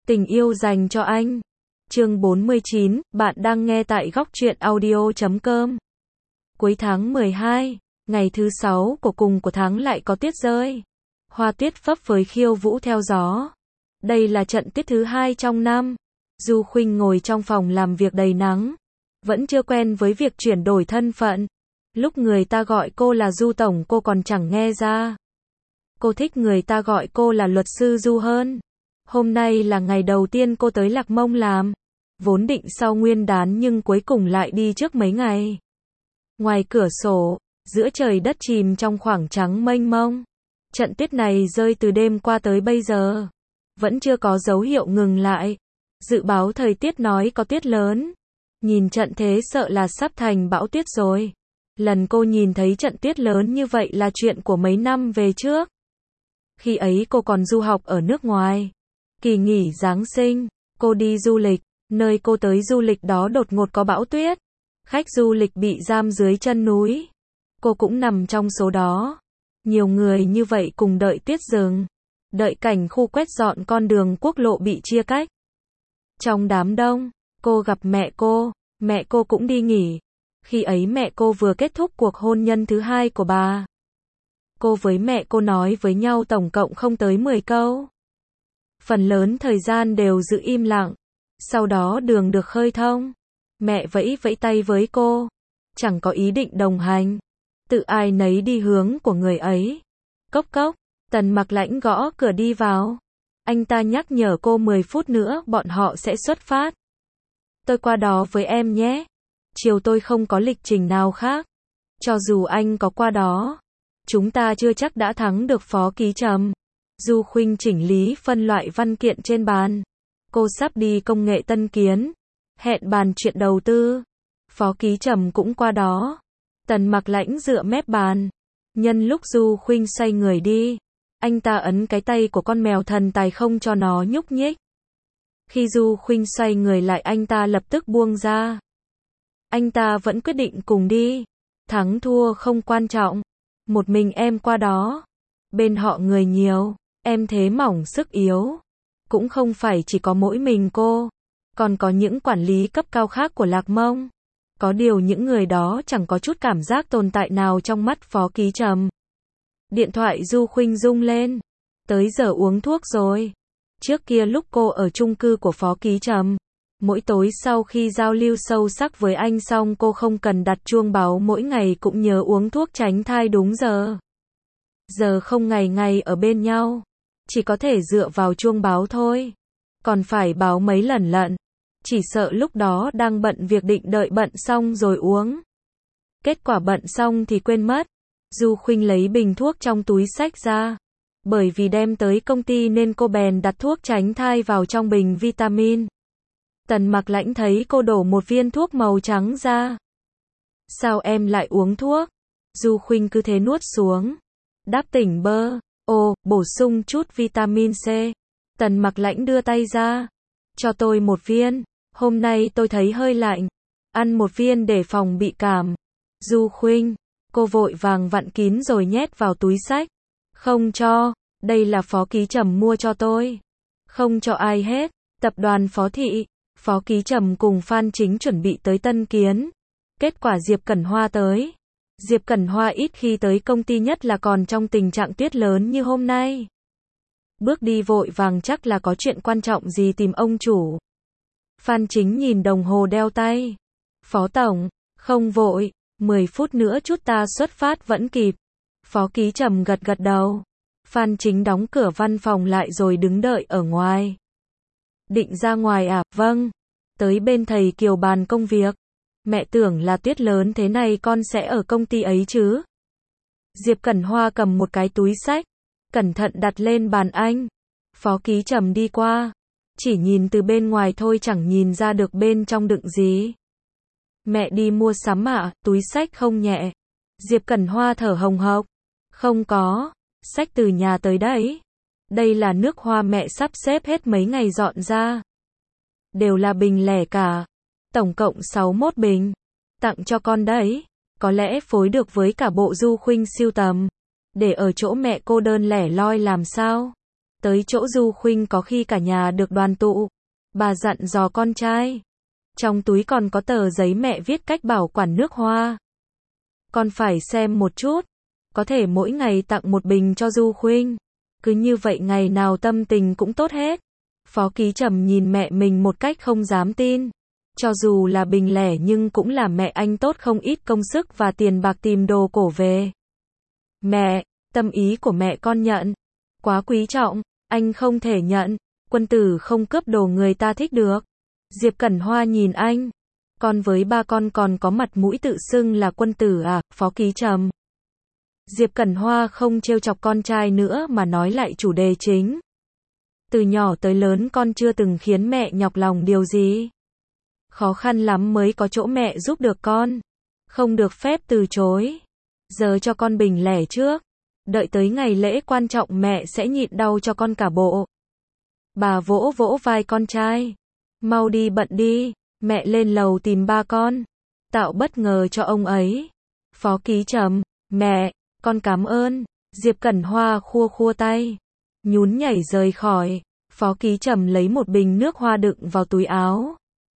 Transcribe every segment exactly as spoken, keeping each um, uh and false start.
Tình yêu dành cho anh. Chương bốn mươi chín, bạn đang nghe tại góc truyện audio chấm com. Cuối tháng mười hai, ngày thứ sáu của cùng của tháng lại có tuyết rơi. Hoa tuyết phấp phới khiêu vũ theo gió. Đây là trận tuyết thứ hai trong năm. Du Khuynh ngồi trong phòng làm việc đầy nắng. Vẫn chưa quen với việc chuyển đổi thân phận. Lúc người ta gọi cô là Du Tổng cô còn chẳng nghe ra. Cô thích người ta gọi cô là luật sư Du hơn. Hôm nay là ngày đầu tiên cô tới Lạc Mông làm. Vốn định sau Nguyên đán nhưng cuối cùng lại đi trước mấy ngày. Ngoài cửa sổ, giữa trời đất chìm trong khoảng trắng mênh mông. Trận tuyết này rơi từ đêm qua tới bây giờ. Vẫn chưa có dấu hiệu ngừng lại. Dự báo thời tiết nói có tuyết lớn. Nhìn trận thế sợ là sắp thành bão tuyết rồi. Lần cô nhìn thấy trận tuyết lớn như vậy là chuyện của mấy năm về trước. Khi ấy cô còn du học ở nước ngoài. Kỳ nghỉ Giáng sinh, cô đi du lịch. Nơi cô tới du lịch đó đột ngột có bão tuyết. Khách du lịch bị giam dưới chân núi. Cô cũng nằm trong số đó. Nhiều người như vậy cùng đợi tuyết dừng. Đợi cảnh khu quét dọn con đường quốc lộ bị chia cách. Trong đám đông, cô gặp mẹ cô. Mẹ cô cũng đi nghỉ. Khi ấy mẹ cô vừa kết thúc cuộc hôn nhân thứ hai của bà. Cô với mẹ cô nói với nhau tổng cộng không tới mười câu. Phần lớn thời gian đều giữ im lặng. Sau đó đường được khơi thông. Mẹ vẫy vẫy tay với cô. Chẳng có ý định đồng hành. Tự ai nấy đi hướng của người ấy. Cốc cốc, Tần Mặc Lãnh gõ cửa đi vào. Anh ta nhắc nhở cô mười phút nữa bọn họ sẽ xuất phát. Tôi qua đó với em nhé. Chiều tôi không có lịch trình nào khác. Cho dù anh có qua đó, chúng ta chưa chắc đã thắng được Phó Ký Trầm. Du Khuynh chỉnh lý phân loại văn kiện trên bàn. Cô sắp đi công nghệ Tân Kiến. Hẹn bàn chuyện đầu tư. Phó Ký Trầm cũng qua đó. Tần Mặc Lãnh dựa mép bàn. Nhân lúc Du Khuynh xoay người đi, anh ta ấn cái tay của con mèo thần tài không cho nó nhúc nhích. Khi Du Khuynh xoay người lại anh ta lập tức buông ra. Anh ta vẫn quyết định cùng đi. Thắng thua không quan trọng. Một mình em qua đó. Bên họ người nhiều. Em thế mỏng sức yếu. Cũng không phải chỉ có mỗi mình cô. Còn có những quản lý cấp cao khác của Lạc Mông. Có điều những người đó chẳng có chút cảm giác tồn tại nào trong mắt Phó Ký Trầm. Điện thoại Du Khuynh rung lên. Tới giờ uống thuốc rồi. Trước kia lúc cô ở chung cư của Phó Ký Trầm, mỗi tối sau khi giao lưu sâu sắc với anh xong cô không cần đặt chuông báo mỗi ngày cũng nhớ uống thuốc tránh thai đúng giờ. Giờ không ngày ngày ở bên nhau. Chỉ có thể dựa vào chuông báo thôi. Còn phải báo mấy lần lận. Chỉ sợ lúc đó đang bận việc định đợi bận xong rồi uống. Kết quả bận xong thì quên mất. Du Khuynh lấy bình thuốc trong túi xách ra. Bởi vì đem tới công ty nên cô bèn đặt thuốc tránh thai vào trong bình vitamin. Tần Mặc Lãnh thấy cô đổ một viên thuốc màu trắng ra. Sao em lại uống thuốc? Du Khuynh cứ thế nuốt xuống. Đáp tỉnh bơ. Ồ, bổ sung chút vitamin C. Tần Mặc Lãnh đưa tay ra. Cho tôi một viên. Hôm nay tôi thấy hơi lạnh. Ăn một viên để phòng bị cảm. Du Khuynh. Cô vội vàng vặn kín rồi nhét vào túi xách. Không cho. Đây là Phó Ký Trầm mua cho tôi. Không cho ai hết. Tập đoàn Phó Thị. Phó Ký Trầm cùng Phan Chính chuẩn bị tới Tân Kiến. Kết quả Diệp Cẩn Hoa tới. Diệp Cẩn Hoa ít khi tới công ty nhất là còn trong tình trạng tuyết lớn như hôm nay. Bước đi vội vàng chắc là có chuyện quan trọng gì tìm ông chủ. Phan Chính nhìn đồng hồ đeo tay. Phó Tổng, không vội, mười phút nữa chút ta xuất phát vẫn kịp. Phó Ký Trầm gật gật đầu. Phan Chính đóng cửa văn phòng lại rồi đứng đợi ở ngoài. Định ra ngoài à? Vâng. Tới bên thầy Kiều bàn công việc. Mẹ tưởng là tuyết lớn thế này con sẽ ở công ty ấy chứ. Diệp Cẩn Hoa cầm một cái túi xách. Cẩn thận đặt lên bàn anh. Phó Ký Trầm đi qua. Chỉ nhìn từ bên ngoài thôi chẳng nhìn ra được bên trong đựng gì. Mẹ đi mua sắm ạ, túi xách không nhẹ. Diệp Cẩn Hoa thở hồng hộc. Không có. Xách từ nhà tới đấy. Đây là nước hoa mẹ sắp xếp hết mấy ngày dọn ra. Đều là bình lẻ cả. Tổng cộng sáu mươi mốt bình. Tặng cho con đấy. Có lẽ phối được với cả bộ Du Khuynh siêu tầm. Để ở chỗ mẹ cô đơn lẻ loi làm sao. Tới chỗ Du Khuynh có khi cả nhà được đoàn tụ. Bà dặn dò con trai. Trong túi còn có tờ giấy mẹ viết cách bảo quản nước hoa. Con phải xem một chút. Có thể mỗi ngày tặng một bình cho Du Khuynh. Cứ như vậy ngày nào tâm tình cũng tốt hết. Phó Ký Trầm nhìn mẹ mình một cách không dám tin. Cho dù là bình lẻ nhưng cũng là mẹ anh tốt không ít công sức và tiền bạc tìm đồ cổ về. Mẹ, tâm ý của mẹ con nhận. Quá quý trọng, anh không thể nhận. Quân tử không cướp đồ người ta thích được. Diệp Cẩn Hoa nhìn anh. Con với ba con còn có mặt mũi tự xưng là quân tử à, Phó Ký Trầm. Diệp Cẩn Hoa không trêu chọc con trai nữa mà nói lại chủ đề chính. Từ nhỏ tới lớn con chưa từng khiến mẹ nhọc lòng điều gì. Khó khăn lắm mới có chỗ mẹ giúp được con. Không được phép từ chối. Giờ cho con bình lẻ trước. Đợi tới ngày lễ quan trọng mẹ sẽ nhịn đau cho con cả bộ. Bà vỗ vỗ vai con trai. Mau đi bận đi. Mẹ lên lầu tìm ba con. Tạo bất ngờ cho ông ấy. Phó Ký Trầm. Mẹ, con cảm ơn. Diệp Cẩn Hoa khua khua tay. Nhún nhảy rời khỏi. Phó Ký Trầm lấy một bình nước hoa đựng vào túi áo.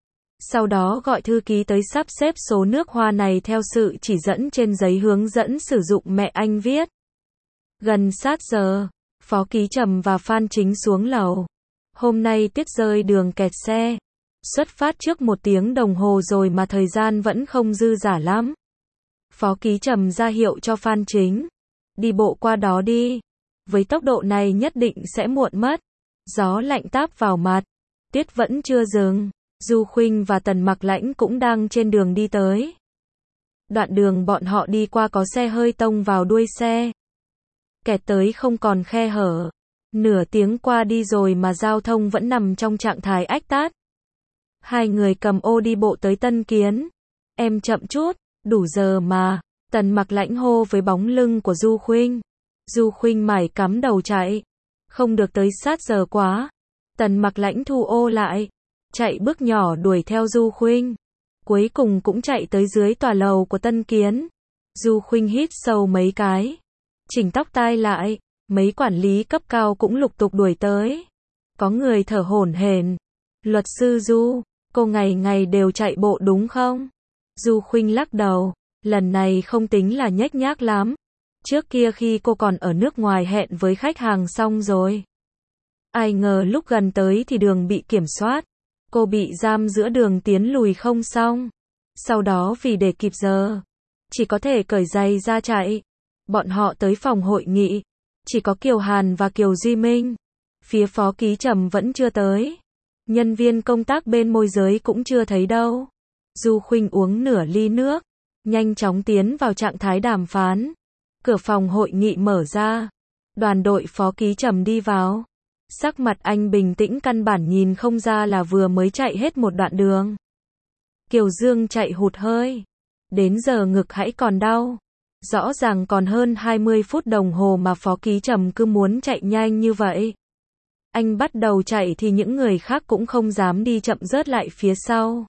Sau đó gọi thư ký tới sắp xếp số nước hoa này theo sự chỉ dẫn trên giấy hướng dẫn sử dụng mẹ anh viết. Gần sát giờ, Phó Ký Trầm và Phan Chính xuống lầu. Hôm nay Tuyết rơi đường kẹt xe. Xuất phát trước một tiếng đồng hồ rồi mà thời gian vẫn không dư dả lắm. Phó Ký Trầm ra hiệu cho Phan Chính. Đi bộ qua đó đi. Với tốc độ này nhất định sẽ muộn mất. Gió lạnh táp vào mặt. Tuyết vẫn chưa dừng. Du Khuynh và Tần Mặc Lãnh cũng đang trên đường đi tới. Đoạn đường bọn họ đi qua có xe hơi tông vào đuôi xe. Kẹt tới không còn khe hở. Nửa tiếng qua đi rồi mà giao thông vẫn nằm trong trạng thái ách tắc. Hai người cầm ô đi bộ tới Tân Kiến. Em chậm chút, đủ giờ mà. Tần Mặc Lãnh hô với bóng lưng của Du Khuynh. Du Khuynh mải cắm đầu chạy. Không được tới sát giờ quá. Tần Mặc Lãnh thu ô lại. Chạy bước nhỏ đuổi theo Du Khuynh. Cuối cùng cũng chạy tới dưới tòa lầu của Tân Kiến. Du Khuynh hít sâu mấy cái. Chỉnh tóc tai lại. Mấy quản lý cấp cao cũng lục tục đuổi tới. Có người thở hổn hển. Luật sư Du, cô ngày ngày đều chạy bộ đúng không? Du Khuynh lắc đầu. Lần này không tính là nhếch nhác lắm. Trước kia khi cô còn ở nước ngoài hẹn với khách hàng xong rồi. Ai ngờ lúc gần tới thì đường bị kiểm soát. Cô bị giam giữa đường tiến lùi không xong. Sau đó vì để kịp giờ, chỉ có thể cởi giày ra chạy. Bọn họ tới phòng hội nghị. Chỉ có Kiều Hàn và Kiều Duy Minh. Phía Phó Ký Trầm vẫn chưa tới. Nhân viên công tác bên môi giới cũng chưa thấy đâu. Du Khuynh uống nửa ly nước. Nhanh chóng tiến vào trạng thái đàm phán. Cửa phòng hội nghị mở ra. Đoàn đội Phó Ký Trầm đi vào. Sắc mặt anh bình tĩnh căn bản nhìn không ra là vừa mới chạy hết một đoạn đường. Kiều Dương chạy hụt hơi. Đến giờ ngực hãy còn đau. Rõ ràng còn hơn hai mươi phút đồng hồ mà Phó Ký Trầm cứ muốn chạy nhanh như vậy. Anh bắt đầu chạy thì những người khác cũng không dám đi chậm rớt lại phía sau.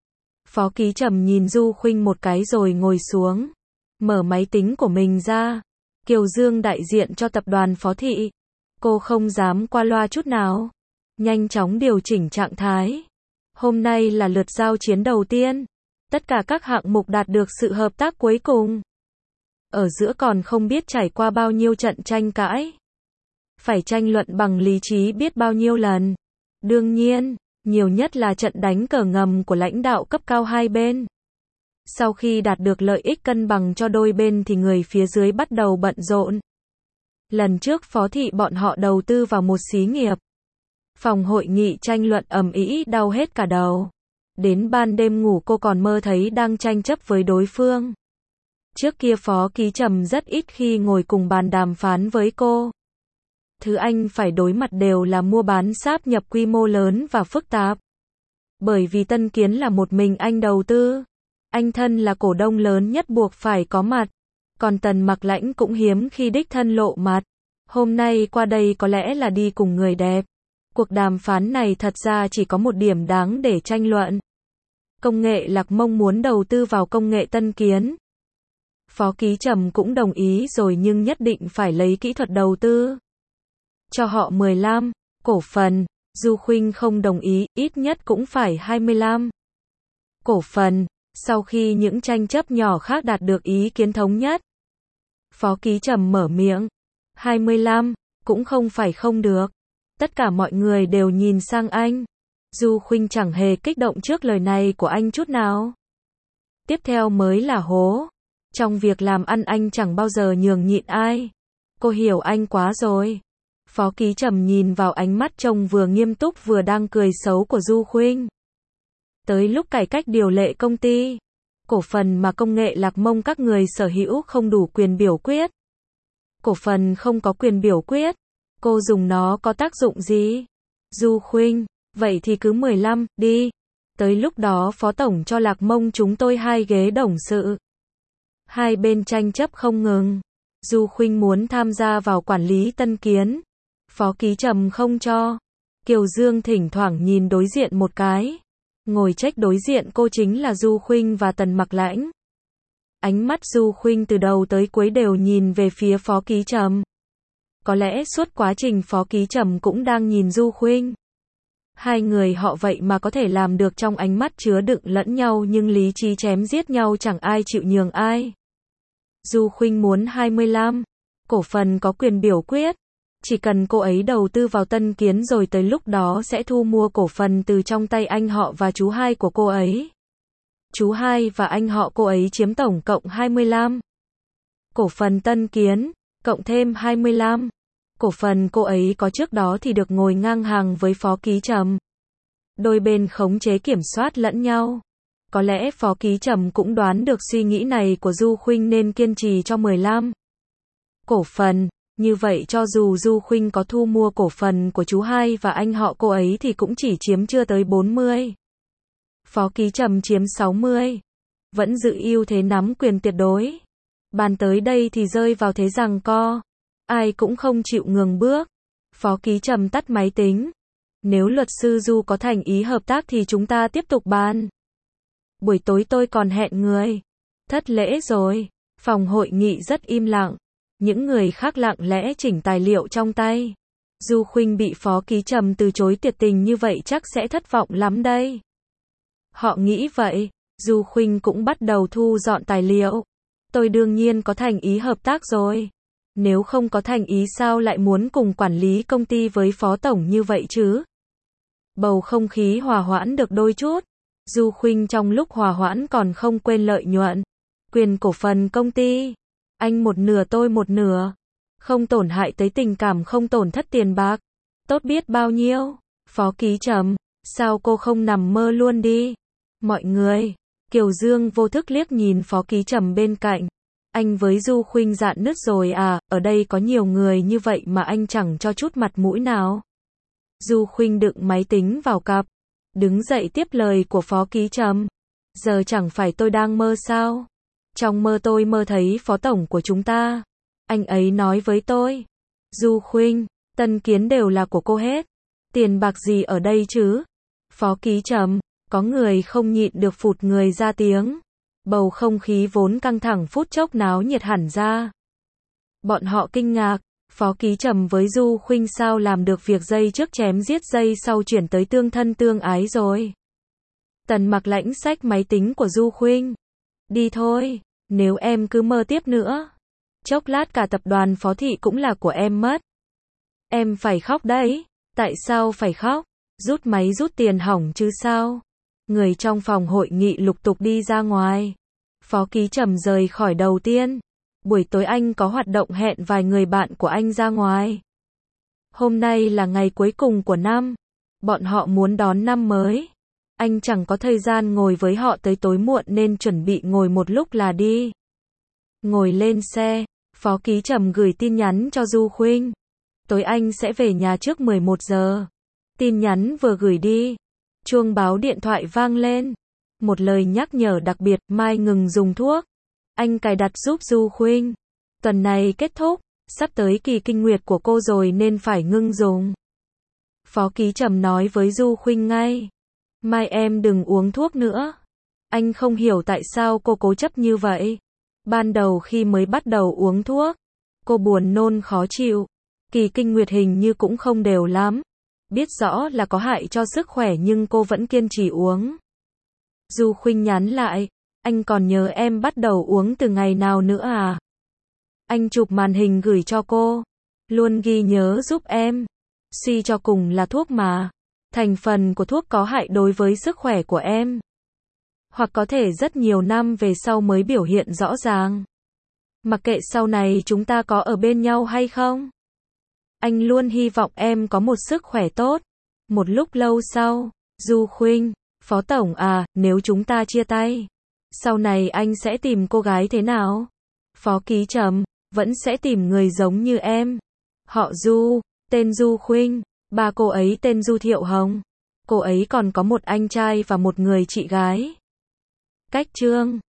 Phó Ký Trầm nhìn Du Khuynh một cái rồi ngồi xuống. Mở máy tính của mình ra. Kiều Dương đại diện cho tập đoàn Phó Thị. Cô không dám qua loa chút nào. Nhanh chóng điều chỉnh trạng thái. Hôm nay là lượt giao chiến đầu tiên. Tất cả các hạng mục đạt được sự hợp tác cuối cùng. Ở giữa còn không biết trải qua bao nhiêu trận tranh cãi. Phải tranh luận bằng lý trí biết bao nhiêu lần. Đương nhiên, nhiều nhất là trận đánh cờ ngầm của lãnh đạo cấp cao hai bên. Sau khi đạt được lợi ích cân bằng cho đôi bên thì người phía dưới bắt đầu bận rộn. Lần trước Phó Thị bọn họ đầu tư vào một xí nghiệp. Phòng hội nghị tranh luận ầm ĩ đau hết cả đầu. Đến ban đêm ngủ cô còn mơ thấy đang tranh chấp với đối phương. Trước kia Phó Ký Trầm rất ít khi ngồi cùng bàn đàm phán với cô. Thứ anh phải đối mặt đều là mua bán sáp nhập quy mô lớn và phức tạp. Bởi vì Tân Kiến là một mình anh đầu tư. Anh thân là cổ đông lớn nhất buộc phải có mặt. Còn Tần Mặc Lãnh cũng hiếm khi đích thân lộ mặt. Hôm nay qua đây có lẽ là đi cùng người đẹp. Cuộc đàm phán này thật ra chỉ có một điểm đáng để tranh luận. Công nghệ Lạc Mông muốn đầu tư vào công nghệ Tân Kiến. Phó Ký Trầm cũng đồng ý rồi nhưng nhất định phải lấy kỹ thuật đầu tư. cho họ mười lăm cổ phần. Du Khuynh không đồng ý, ít nhất cũng phải hai mươi lăm cổ phần. Sau khi những tranh chấp nhỏ khác đạt được ý kiến thống nhất, Phó Ký Trầm mở miệng. hai mươi lăm cũng không phải không được. Tất cả mọi người đều nhìn sang anh. Du Khuynh chẳng hề kích động trước lời này của anh chút nào. Tiếp theo mới là hố. Trong việc làm ăn anh chẳng bao giờ nhường nhịn ai. Cô hiểu anh quá rồi. Phó Ký Trầm nhìn vào ánh mắt trông vừa nghiêm túc vừa đang cười xấu của Du Khuynh. Tới lúc cải cách điều lệ công ty, cổ phần mà công nghệ Lạc Mông các người sở hữu không đủ quyền biểu quyết. Cổ phần không có quyền biểu quyết, cô dùng nó có tác dụng gì? Du Khuynh, vậy thì cứ mười lăm, đi. Tới lúc đó Phó Tổng cho Lạc Mông chúng tôi hai ghế董sự. Hai bên tranh chấp không ngừng. Du Khuynh muốn tham gia vào quản lý Tân Kiến. Phó Ký Trầm không cho. Kiều Dương thỉnh thoảng nhìn đối diện một cái. Ngồi trách đối diện cô chính là Du Khuynh và Tần Mặc Lãnh. Ánh mắt Du Khuynh từ đầu tới cuối đều nhìn về phía Phó Ký Trầm. Có lẽ suốt quá trình Phó Ký Trầm cũng đang nhìn Du Khuynh. Hai người họ vậy mà có thể làm được trong ánh mắt chứa đựng lẫn nhau nhưng lý trí chém giết nhau chẳng ai chịu nhường ai. Du Khuynh muốn hai mươi lăm cổ phần có quyền biểu quyết. Chỉ cần cô ấy đầu tư vào Tân Kiến rồi tới lúc đó sẽ thu mua cổ phần từ trong tay anh họ và chú hai của cô ấy. Chú hai và anh họ cô ấy chiếm tổng cộng hai mươi lăm cổ phần Tân Kiến, cộng thêm hai mươi lăm cổ phần cô ấy có trước đó thì được ngồi ngang hàng với Phó Ký Trầm. Đôi bên khống chế kiểm soát lẫn nhau. Có lẽ Phó Ký Trầm cũng đoán được suy nghĩ này của Du Khuynh nên kiên trì cho mười lăm cổ phần. Như vậy cho dù Du Khuynh có thu mua cổ phần của chú hai và anh họ cô ấy thì cũng chỉ chiếm chưa tới bốn mươi. Phó Ký Trầm chiếm sáu mươi. Vẫn giữ ưu thế nắm quyền tuyệt đối. Bàn tới đây thì rơi vào thế giằng co. Ai cũng không chịu ngừng bước. Phó Ký Trầm tắt máy tính. Nếu luật sư Du có thành ý hợp tác thì chúng ta tiếp tục bàn. Buổi tối tôi còn hẹn người. Thất lễ rồi. Phòng hội nghị rất im lặng. Những người khác lặng lẽ chỉnh tài liệu trong tay. Du Khuynh bị Phó Ký Trầm từ chối tuyệt tình như vậy chắc sẽ thất vọng lắm đây. Họ nghĩ vậy. Du Khuynh cũng bắt đầu thu dọn tài liệu. Tôi đương nhiên có thành ý hợp tác rồi. Nếu không có thành ý sao lại muốn cùng quản lý công ty với Phó Tổng như vậy chứ? Bầu không khí hòa hoãn được đôi chút. Du Khuynh trong lúc hòa hoãn còn không quên lợi nhuận. Quyền cổ phần công ty. Anh một nửa tôi một nửa. Không tổn hại tới tình cảm, không tổn thất tiền bạc. Tốt biết bao nhiêu. Phó Ký Trầm, sao cô không nằm mơ luôn đi? Mọi người. Kiều Dương vô thức liếc nhìn Phó Ký Trầm bên cạnh. Anh với Du Khuynh dạn nứt rồi à, ở đây có nhiều người như vậy mà anh chẳng cho chút mặt mũi nào. Du Khuynh đựng máy tính vào cặp. Đứng dậy tiếp lời của Phó Ký Trầm. Giờ chẳng phải tôi đang mơ sao? Trong mơ tôi mơ thấy Phó Tổng của chúng ta. Anh ấy nói với tôi. Du Khuynh, Tân Kiến đều là của cô hết. Tiền bạc gì ở đây chứ? Phó Ký Trầm, có người không nhịn được phụt người ra tiếng. Bầu không khí vốn căng thẳng phút chốc náo nhiệt hẳn ra. Bọn họ kinh ngạc. Phó Ký Trầm với Du Khuynh sao làm được việc dây trước chém giết dây sau chuyển tới tương thân tương ái rồi. Tần Mặc Lãnh xách máy tính của Du Khuynh. Đi thôi, nếu em cứ mơ tiếp nữa. Chốc lát cả tập đoàn Phó Thị cũng là của em mất. Em phải khóc đấy. Tại sao phải khóc? Rút máy rút tiền hỏng chứ sao? Người trong phòng hội nghị lục tục đi ra ngoài. Phó Ký Trầm rời khỏi đầu tiên. Buổi tối anh có hoạt động hẹn vài người bạn của anh ra ngoài. Hôm nay là ngày cuối cùng của năm. Bọn họ muốn đón năm mới. Anh chẳng có thời gian ngồi với họ tới tối muộn nên chuẩn bị ngồi một lúc là đi. Ngồi lên xe, Phó Ký Trầm gửi tin nhắn cho Du Khuynh. Tối anh sẽ về nhà trước mười một giờ. Tin nhắn vừa gửi đi. Chuông báo điện thoại vang lên. Một lời nhắc nhở đặc biệt, mai ngừng dùng thuốc. Anh cài đặt giúp Du Khuynh. Tuần này kết thúc, sắp tới kỳ kinh nguyệt của cô rồi nên phải ngưng dùng. Phó Ký Trầm nói với Du Khuynh ngay. Mai em đừng uống thuốc nữa. Anh không hiểu tại sao cô cố chấp như vậy. Ban đầu khi mới bắt đầu uống thuốc, cô buồn nôn khó chịu. Kỳ kinh nguyệt hình như cũng không đều lắm. Biết rõ là có hại cho sức khỏe nhưng cô vẫn kiên trì uống. Du Khuynh nhắn lại, anh còn nhớ em bắt đầu uống từ ngày nào nữa à? Anh chụp màn hình gửi cho cô. Luôn ghi nhớ giúp em. Suy cho cùng là thuốc mà. Thành phần của thuốc có hại đối với sức khỏe của em. Hoặc có thể rất nhiều năm về sau mới biểu hiện rõ ràng. Mặc kệ sau này chúng ta có ở bên nhau hay không. Anh luôn hy vọng em có một sức khỏe tốt. Một lúc lâu sau, Du Khuynh, Phó Tổng à, nếu chúng ta chia tay, sau này anh sẽ tìm cô gái thế nào? Phó Ký Trầm, vẫn sẽ tìm người giống như em. Họ Du, tên Du Khuynh, ba cô ấy tên Du Thiệu Hồng. Cô ấy còn có một anh trai và một người chị gái. Cách chương